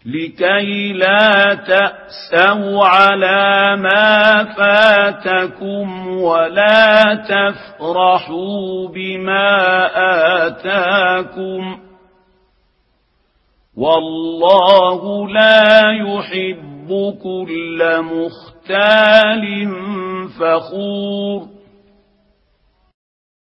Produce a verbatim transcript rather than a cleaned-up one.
لكي لا تأسوا على ما فاتكم ولا تفرحوا بما آتاكم والله لا يحب كل مختال فخور